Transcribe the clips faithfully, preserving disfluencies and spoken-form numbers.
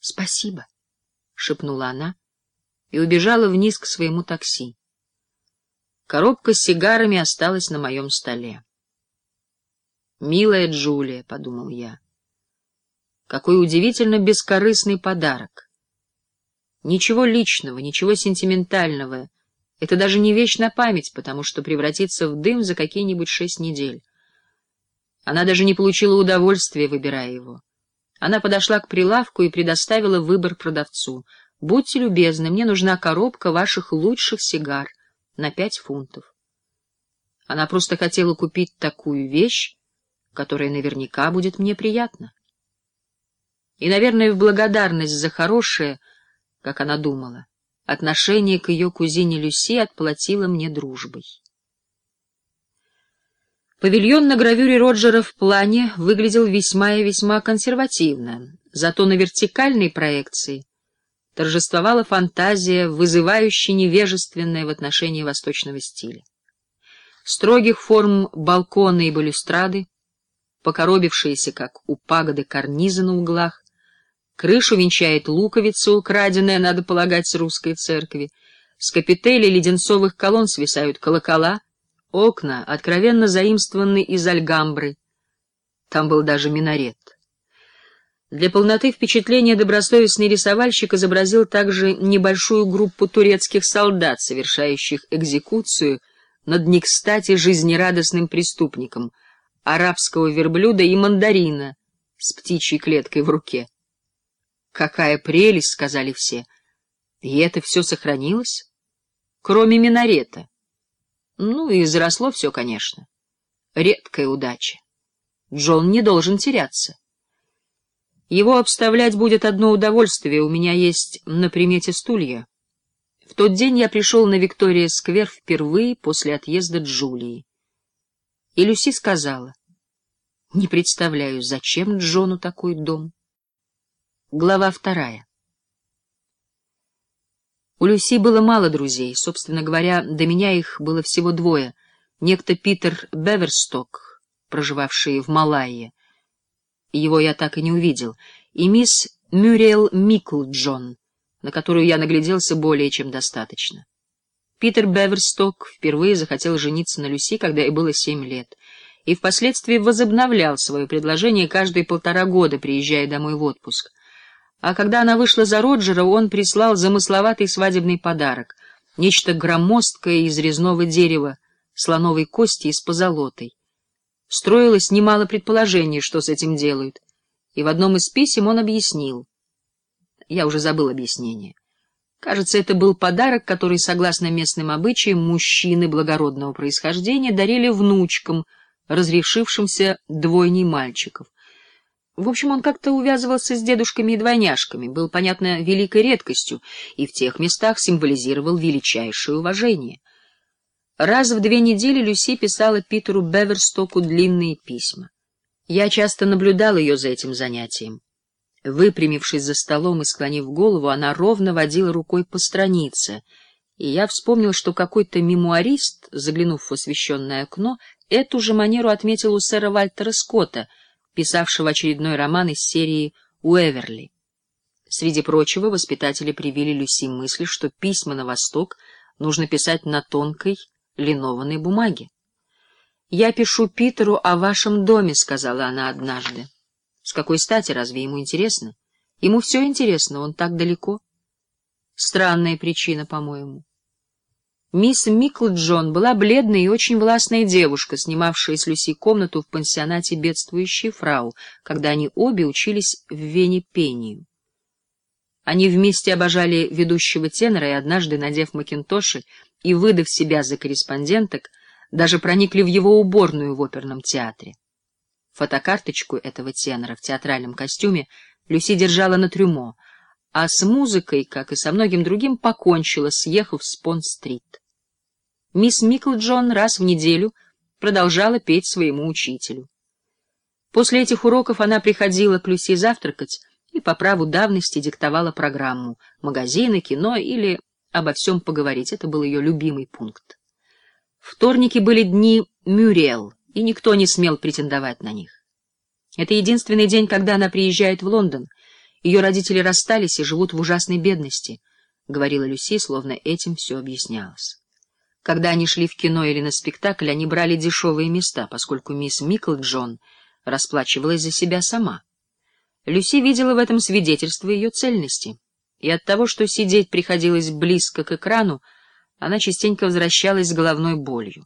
Спасибо, — шепнула она и убежала вниз к своему такси. Коробка с сигарами осталась на моем столе. «Милая Джулия», — подумал я, — «какой удивительно бескорыстный подарок. Ничего личного, ничего сентиментального. Это даже не вещь на память, потому что превратится в дым за какие-нибудь шесть недель. Она даже не получила удовольствия, выбирая его. Она подошла к прилавку и предоставила выбор продавцу. «Будьте любезны, мне нужна коробка ваших лучших сигар на пять фунтов». Она просто хотела купить такую вещь, которая наверняка будет мне приятна. И, наверное, в благодарность за хорошее, как она думала, отношение к ее кузине Люси отплатило мне дружбой. Павильон на гравюре Роджера в плане выглядел весьма и весьма консервативно, зато на вертикальной проекции торжествовала фантазия, вызывающая невежественное в отношении восточного стиля. Строгих форм балконы и балюстрады, покоробившиеся, как у пагоды, карнизы на углах, крышу венчает луковица, украденная, надо полагать, с русской церкви, с капителей леденцовых колонн свисают колокола, окна откровенно заимствованы из Альгамбры. Там был даже минарет. Для полноты впечатления добросовестный рисовальщик изобразил также небольшую группу турецких солдат, совершающих экзекуцию над не кстати жизнерадостным преступником, арабского верблюда и мандарина с птичьей клеткой в руке. «Какая прелесть!» — сказали все. И это все сохранилось? Кроме минарета. Ну, и заросло все, конечно. Редкая удача. Джон не должен теряться. Его обставлять будет одно удовольствие, у меня есть на примете стулья. В тот день я пришел на Виктория-сквер впервые после отъезда Джулии. И Люси сказала: «Не представляю, зачем Джону такой дом». Глава вторая. У Люси было мало друзей, собственно говоря, до меня их было всего двое. Некто Питер Беверсток, проживавший в Малайе, его я так и не увидел, и мисс Мюриэл Миклджон, на которую я нагляделся более чем достаточно. Питер Беверсток впервые захотел жениться на Люси, когда ей было семь лет, и впоследствии возобновлял свое предложение каждые полтора года, приезжая домой в отпуск. А когда она вышла за Роджера, он прислал замысловатый свадебный подарок, нечто громоздкое из резного дерева, слоновой кости и с позолотой. Строилось немало предположений, что с этим делают, и в одном из писем он объяснил. Я уже забыл объяснение. Кажется, это был подарок, который, согласно местным обычаям, мужчины благородного происхождения дарили внучкам, разрешившимся двойней мальчиков. В общем, он как-то увязывался с дедушками и двойняшками, был, понятно, великой редкостью и в тех местах символизировал величайшее уважение. Раз в две недели Люси писала Питеру Беверстоку длинные письма. Я часто наблюдал ее за этим занятием. Выпрямившись за столом и склонив голову, она ровно водила рукой по странице, и я вспомнил, что какой-то мемуарист, заглянув в освещенное окно, эту же манеру отметил у сэра Вальтера Скотта, писавшего очередной роман из серии «Уэверли». Среди прочего, воспитатели привили Люси мысль, что письма на восток нужно писать на тонкой линованной бумаге. «Я пишу Питеру о вашем доме», — сказала она однажды. «С какой стати? Разве ему интересно? Ему все интересно, он так далеко». Странная причина, по-моему. Мисс Миклджон была бледная и очень властная девушка, снимавшая с Люси комнату в пансионате «Бедствующая фрау», когда они обе учились в Вене пению. Они вместе обожали ведущего тенора и однажды, надев макинтоши и выдав себя за корреспонденток, даже проникли в его уборную в оперном театре. Фотокарточку этого тенора в театральном костюме Люси держала на трюмо, а с музыкой, как и со многим другим, покончила, съехав с Понт-стрит. Мисс Миклджон раз в неделю продолжала петь своему учителю. После этих уроков она приходила к Люси завтракать и по праву давности диктовала программу магазины, кино или обо всем поговорить. Это был ее любимый пункт. Вторники были дни Мюриэл, и никто не смел претендовать на них. Это единственный день, когда она приезжает в Лондон, Ее родители расстались и живут в ужасной бедности, — говорила Люси, словно этим все объяснялось. Когда они шли в кино или на спектакль, они брали дешевые места, поскольку мисс Миклджон расплачивалась за себя сама. Люси видела в этом свидетельство ее цельности, и от того, что сидеть приходилось близко к экрану, она частенько возвращалась с головной болью.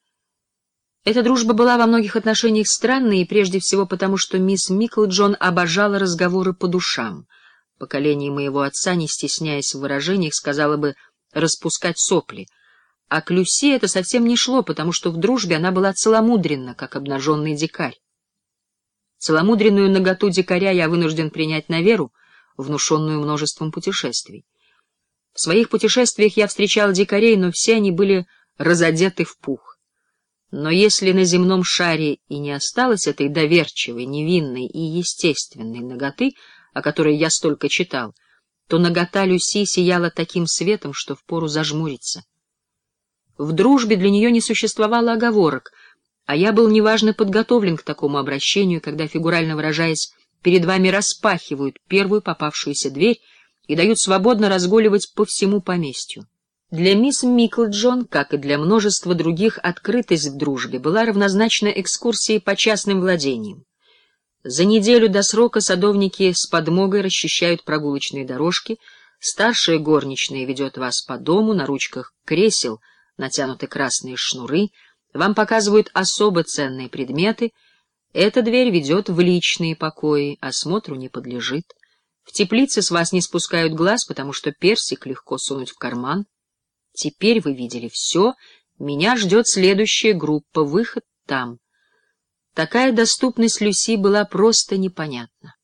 Эта дружба была во многих отношениях странной, и прежде всего потому, что мисс Миклджон обожала разговоры по душам. Поколение моего отца, не стесняясь в выражениях, сказала бы «распускать сопли», а к Люси это совсем не шло, потому что в дружбе она была целомудренна, как обнаженный дикарь. Целомудренную наготу дикаря я вынужден принять на веру, внушенную множеством путешествий. В своих путешествиях я встречал дикарей, но все они были разодеты в пух. Но если на земном шаре и не осталось этой доверчивой, невинной и естественной наготы, о которой я столько читал, то нагота Люси сияла таким светом, что впору зажмуриться. В дружбе для нее не существовало оговорок, а я был неважно подготовлен к такому обращению, когда, фигурально выражаясь, перед вами распахивают первую попавшуюся дверь и дают свободно разгуливать по всему поместью. Для мисс Миклджон, как и для множества других, открытость в дружбе была равнозначна экскурсии по частным владениям. За неделю до срока садовники с подмогой расчищают прогулочные дорожки, старшая горничная ведет вас по дому, на ручках кресел натянуты красные шнуры, вам показывают особо ценные предметы, эта дверь ведет в личные покои, осмотру не подлежит. В теплице с вас не спускают глаз, потому что персик легко сунуть в карман. Теперь вы видели все, меня ждет следующая группа, выход там. Такая доступность Люси была просто непонятна.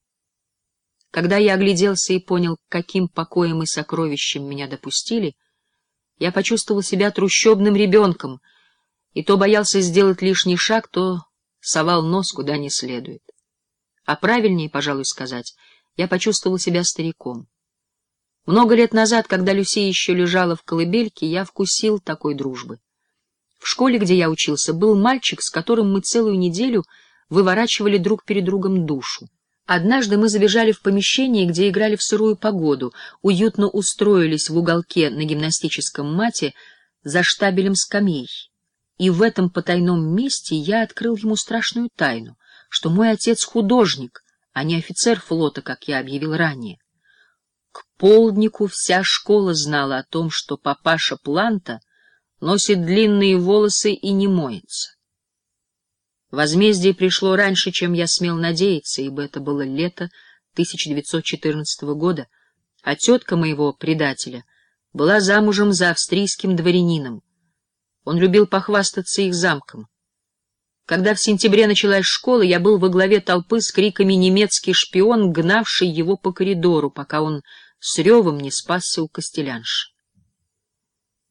Когда я огляделся и понял, каким покоем и сокровищем меня допустили, я почувствовал себя трущобным ребенком, и то боялся сделать лишний шаг, то совал нос куда не следует. А правильнее, пожалуй, сказать, я почувствовал себя стариком. Много лет назад, когда Люси еще лежала в колыбельке, я вкусил такой дружбы. В школе, где я учился, был мальчик, с которым мы целую неделю выворачивали друг перед другом душу. Однажды мы забежали в помещение, где играли в сырую погоду, уютно устроились в уголке на гимнастическом мате за штабелем скамей. И в этом потайном месте я открыл ему страшную тайну, что мой отец художник, а не офицер флота, как я объявил ранее. К полднику вся школа знала о том, что папаша Планта носит длинные волосы и не моется. Возмездие пришло раньше, чем я смел надеяться, ибо это было лето тысяча девятьсот четырнадцатого года, а тетка моего предателя была замужем за австрийским дворянином. Он любил похвастаться их замком. Когда в сентябре началась школа, я был во главе толпы с криками «немецкий шпион», гнавший его по коридору, пока он с ревом не спасся у костелянши.